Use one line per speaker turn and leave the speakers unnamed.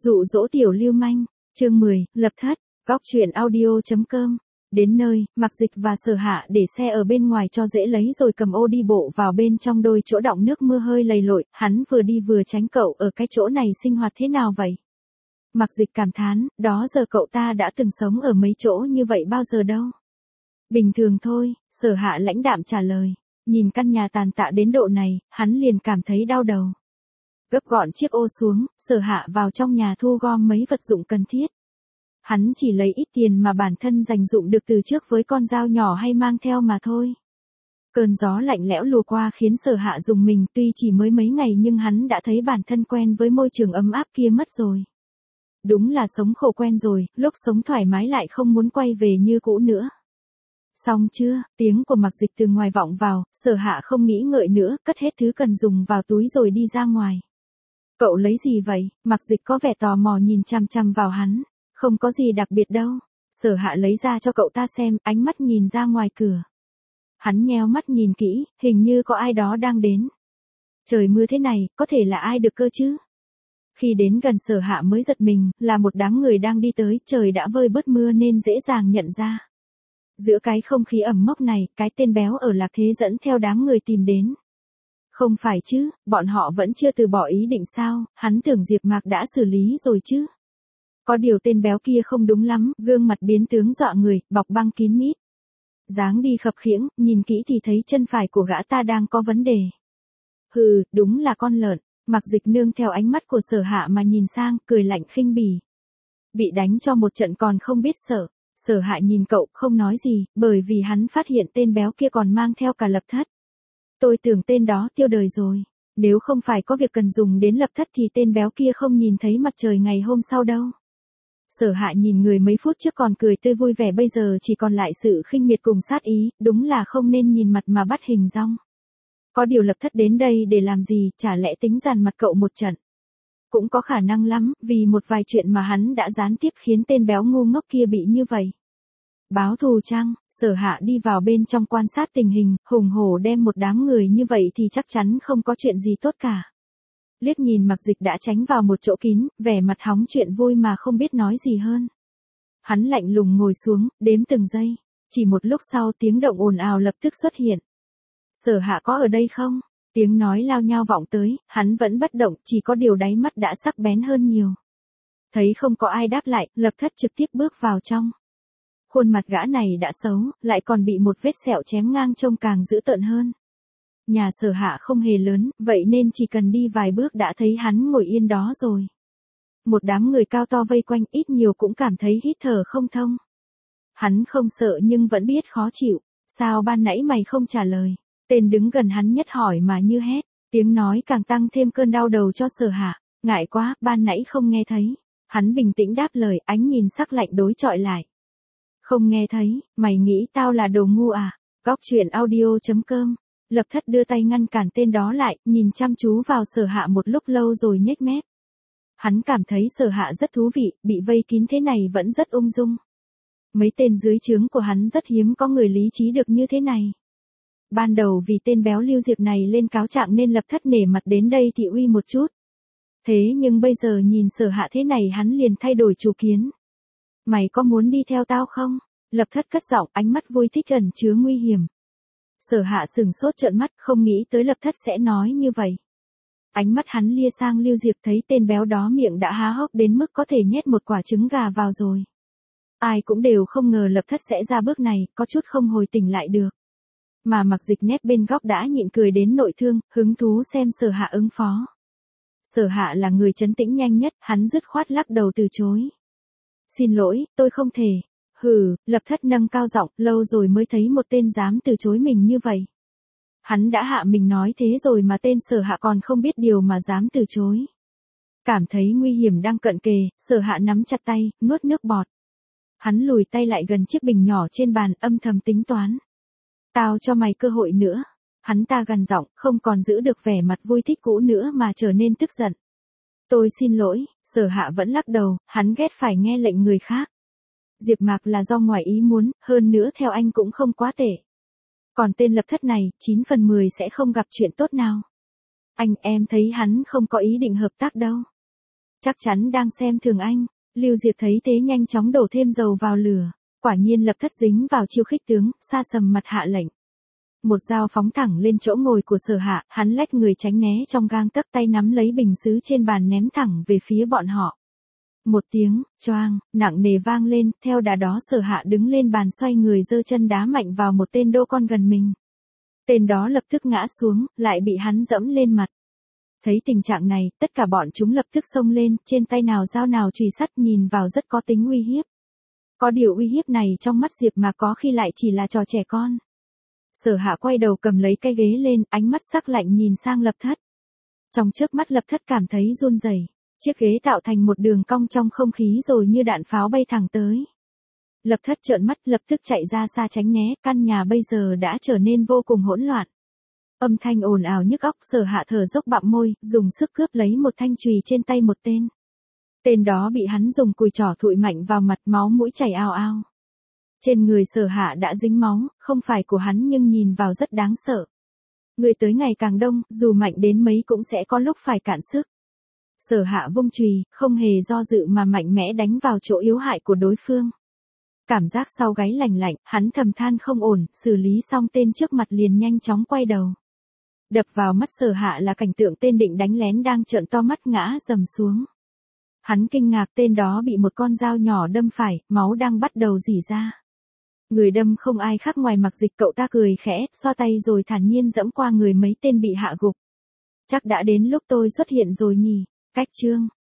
Dụ dỗ tiểu lưu manh, chương 10, lập thất, góc truyện audio.com. Đến nơi, Mạc Dịch và Sở Hạ để xe ở bên ngoài cho dễ lấy rồi cầm ô đi bộ vào bên trong đôi chỗ đọng nước mưa hơi lầy lội, hắn vừa đi vừa tránh cậu ở cái chỗ này sinh hoạt thế nào vậy? Mạc Dịch cảm thán, đó giờ cậu ta đã từng sống ở mấy chỗ như vậy bao giờ đâu. Bình thường thôi, Sở Hạ lãnh đạm trả lời, nhìn căn nhà tàn tạ đến độ này, hắn liền cảm thấy đau đầu. Gấp gọn chiếc ô xuống, Sở Hạ vào trong nhà thu gom mấy vật dụng cần thiết. Hắn chỉ lấy ít tiền mà bản thân dành dụng được từ trước với con dao nhỏ hay mang theo mà thôi. Cơn gió lạnh lẽo lùa qua khiến Sở Hạ rùng mình, tuy chỉ mới mấy ngày nhưng hắn đã thấy bản thân quen với môi trường ấm áp kia mất rồi. Đúng là sống khổ quen rồi, lúc sống thoải mái lại không muốn quay về như cũ nữa. Xong chưa, tiếng của Mạc Dịch từ ngoài vọng vào, Sở Hạ không nghĩ ngợi nữa, cất hết thứ cần dùng vào túi rồi đi ra ngoài. Cậu lấy gì vậy? Mạc Dịch có vẻ tò mò nhìn chằm chằm vào hắn. Không có gì đặc biệt đâu. Sở Hạ lấy ra cho cậu ta xem, ánh mắt nhìn ra ngoài cửa. Hắn nheo mắt nhìn kỹ, hình như có ai đó đang đến. Trời mưa thế này, có thể là ai được cơ chứ? Khi đến gần Sở Hạ mới giật mình, là một đám người đang đi tới, trời đã vơi bớt mưa nên dễ dàng nhận ra. Giữa cái không khí ẩm mốc này, cái tên béo ở Lạc Thế dẫn theo đám người tìm đến. Không phải chứ, bọn họ vẫn chưa từ bỏ ý định sao, hắn tưởng Diệp Mạc đã xử lý rồi chứ. Có điều tên béo kia không đúng lắm, gương mặt biến tướng dọa người, bọc băng kín mít. Dáng đi khập khiễng, nhìn kỹ thì thấy chân phải của gã ta đang có vấn đề. Hừ, đúng là con lợn. Mạc Dịch nương theo ánh mắt của Sở Hạ mà nhìn sang, cười lạnh khinh bỉ. Bị đánh cho một trận còn không biết sợ. Sở Hạ nhìn cậu, không nói gì, bởi vì hắn phát hiện tên béo kia còn mang theo cả lập thất. Tôi tưởng tên đó tiêu đời rồi. Nếu không phải có việc cần dùng đến lập thất thì tên béo kia không nhìn thấy mặt trời ngày hôm sau đâu. Sở Hạ nhìn người mấy phút trước còn cười tươi vui vẻ bây giờ chỉ còn lại sự khinh miệt cùng sát ý, đúng là không nên nhìn mặt mà bắt hình dong. Có điều lập thất đến đây để làm gì, chả lẽ tính dằn mặt cậu một trận. Cũng có khả năng lắm, vì một vài chuyện mà hắn đã gián tiếp khiến tên béo ngu ngốc kia bị như vậy. Báo thù chăng? Sở Hạ đi vào bên trong quan sát tình hình, hùng hổ đem một đám người như vậy thì chắc chắn không có chuyện gì tốt cả. Liếc nhìn Mạc Dịch đã tránh vào một chỗ kín, vẻ mặt hóng chuyện vui mà không biết nói gì hơn. Hắn lạnh lùng ngồi xuống, đếm từng giây. Chỉ một lúc sau tiếng động ồn ào lập tức xuất hiện. Sở Hạ có ở đây không? Tiếng nói lao nhao vọng tới, hắn vẫn bất động, chỉ có điều đáy mắt đã sắc bén hơn nhiều. Thấy không có ai đáp lại, lập thất trực tiếp bước vào trong. Khuôn mặt gã này đã xấu, lại còn bị một vết sẹo chém ngang trông càng dữ tợn hơn. Nhà Sở Hạ không hề lớn, vậy nên chỉ cần đi vài bước đã thấy hắn ngồi yên đó rồi. Một đám người cao to vây quanh ít nhiều cũng cảm thấy hít thở không thông. Hắn không sợ nhưng vẫn biết khó chịu, sao ban nãy mày không trả lời? Tên đứng gần hắn nhất hỏi mà như hét, tiếng nói càng tăng thêm cơn đau đầu cho Sở Hạ, ngại quá, ban nãy không nghe thấy. Hắn bình tĩnh đáp lời, ánh nhìn sắc lạnh đối chọi lại. Không nghe thấy, mày nghĩ tao là đồ ngu à? Góc truyện audio.com. Lập thất đưa tay ngăn cản tên đó lại, nhìn chăm chú vào Sở Hạ một lúc lâu rồi nhếch mép. Hắn cảm thấy Sở Hạ rất thú vị, bị vây kín thế này vẫn rất ung dung. Mấy tên dưới trướng của hắn rất hiếm có người lý trí được như thế này. Ban đầu vì tên béo Lưu Diệp này lên cáo trạng nên lập thất nể mặt đến đây thị uy một chút. Thế nhưng bây giờ nhìn Sở Hạ thế này hắn liền thay đổi chủ kiến. Mày có muốn đi theo tao không? Lập thất cất giọng, ánh mắt vui thích ẩn chứa nguy hiểm. Sở Hạ sừng sốt trợn mắt, không nghĩ tới lập thất sẽ nói như vậy. Ánh mắt hắn lia sang Lưu Diệp thấy tên béo đó miệng đã há hốc đến mức có thể nhét một quả trứng gà vào rồi. Ai cũng đều không ngờ lập thất sẽ ra bước này, có chút không hồi tỉnh lại được. Mà Mạc Dịch nép bên góc đã nhịn cười đến nội thương, hứng thú xem Sở Hạ ứng phó. Sở Hạ là người trấn tĩnh nhanh nhất, hắn dứt khoát lắc đầu từ chối. Xin lỗi, tôi không thể. Hừ, lập thất nâng cao giọng, lâu rồi mới thấy một tên dám từ chối mình như vậy. Hắn đã hạ mình nói thế rồi mà tên Sở Hạ còn không biết điều mà dám từ chối. Cảm thấy nguy hiểm đang cận kề, Sở Hạ nắm chặt tay, nuốt nước bọt. Hắn lùi tay lại gần chiếc bình nhỏ trên bàn, âm thầm tính toán. Tao cho mày cơ hội nữa. Hắn ta gằn giọng, không còn giữ được vẻ mặt vui thích cũ nữa mà trở nên tức giận. Tôi xin lỗi, Sở Hạ vẫn lắc đầu, hắn ghét phải nghe lệnh người khác. Diệp Mạc là do ngoài ý muốn, hơn nữa theo anh cũng không quá tệ. Còn tên lập thất này, 9 phần 10 sẽ không gặp chuyện tốt nào. Em thấy hắn không có ý định hợp tác đâu. Chắc chắn đang xem thường anh. Lưu Diệp thấy thế nhanh chóng đổ thêm dầu vào lửa. Quả nhiên Lập Thất dính vào chiêu khích tướng, sa sầm mặt hạ lệnh. Một dao phóng thẳng lên chỗ ngồi của Sở Hạ, hắn lách người tránh né trong gang tấc, tay nắm lấy bình sứ trên bàn ném thẳng về phía bọn họ. Một tiếng, choang, nặng nề vang lên, theo đà đó Sở Hạ đứng lên bàn xoay người giơ chân đá mạnh vào một tên đô con gần mình. Tên đó lập tức ngã xuống, lại bị hắn dẫm lên mặt. Thấy tình trạng này, tất cả bọn chúng lập tức xông lên, trên tay nào dao nào chùy sắt, nhìn vào rất có tính uy hiếp. Có điều uy hiếp này trong mắt Diệp mà có khi lại chỉ là trò trẻ con. Sở Hạ quay đầu cầm lấy cái ghế lên, ánh mắt sắc lạnh nhìn sang Lập Thất. Trong chớp mắt Lập Thất cảm thấy run rẩy, chiếc ghế tạo thành một đường cong trong không khí rồi như đạn pháo bay thẳng tới. Lập Thất trợn mắt, lập tức chạy ra xa tránh né, căn nhà bây giờ đã trở nên vô cùng hỗn loạn. Âm thanh ồn ào nhức óc, Sở Hạ thở dốc bặm môi, dùng sức cướp lấy một thanh chùy trên tay một tên. Tên đó bị hắn dùng cùi trỏ thụi mạnh vào mặt, máu mũi chảy ào ào. Trên người Sở Hạ đã dính máu, không phải của hắn nhưng nhìn vào rất đáng sợ. Người tới ngày càng đông, dù mạnh đến mấy cũng sẽ có lúc phải cạn sức. Sở Hạ vung chùy, không hề do dự mà mạnh mẽ đánh vào chỗ yếu hại của đối phương. Cảm giác sau gáy lạnh lạnh, hắn thầm than không ổn, xử lý xong tên trước mặt liền nhanh chóng quay đầu. Đập vào mắt Sở Hạ là cảnh tượng tên định đánh lén đang trợn to mắt ngã rầm xuống. Hắn kinh ngạc, tên đó bị một con dao nhỏ đâm phải, máu đang bắt đầu rỉ ra. Người đâm không ai khác ngoài Mặc Dịch, cậu ta cười khẽ, xoa tay rồi thản nhiên dẫm qua người mấy tên bị hạ gục. Chắc đã đến lúc tôi xuất hiện rồi nhỉ. Cách chương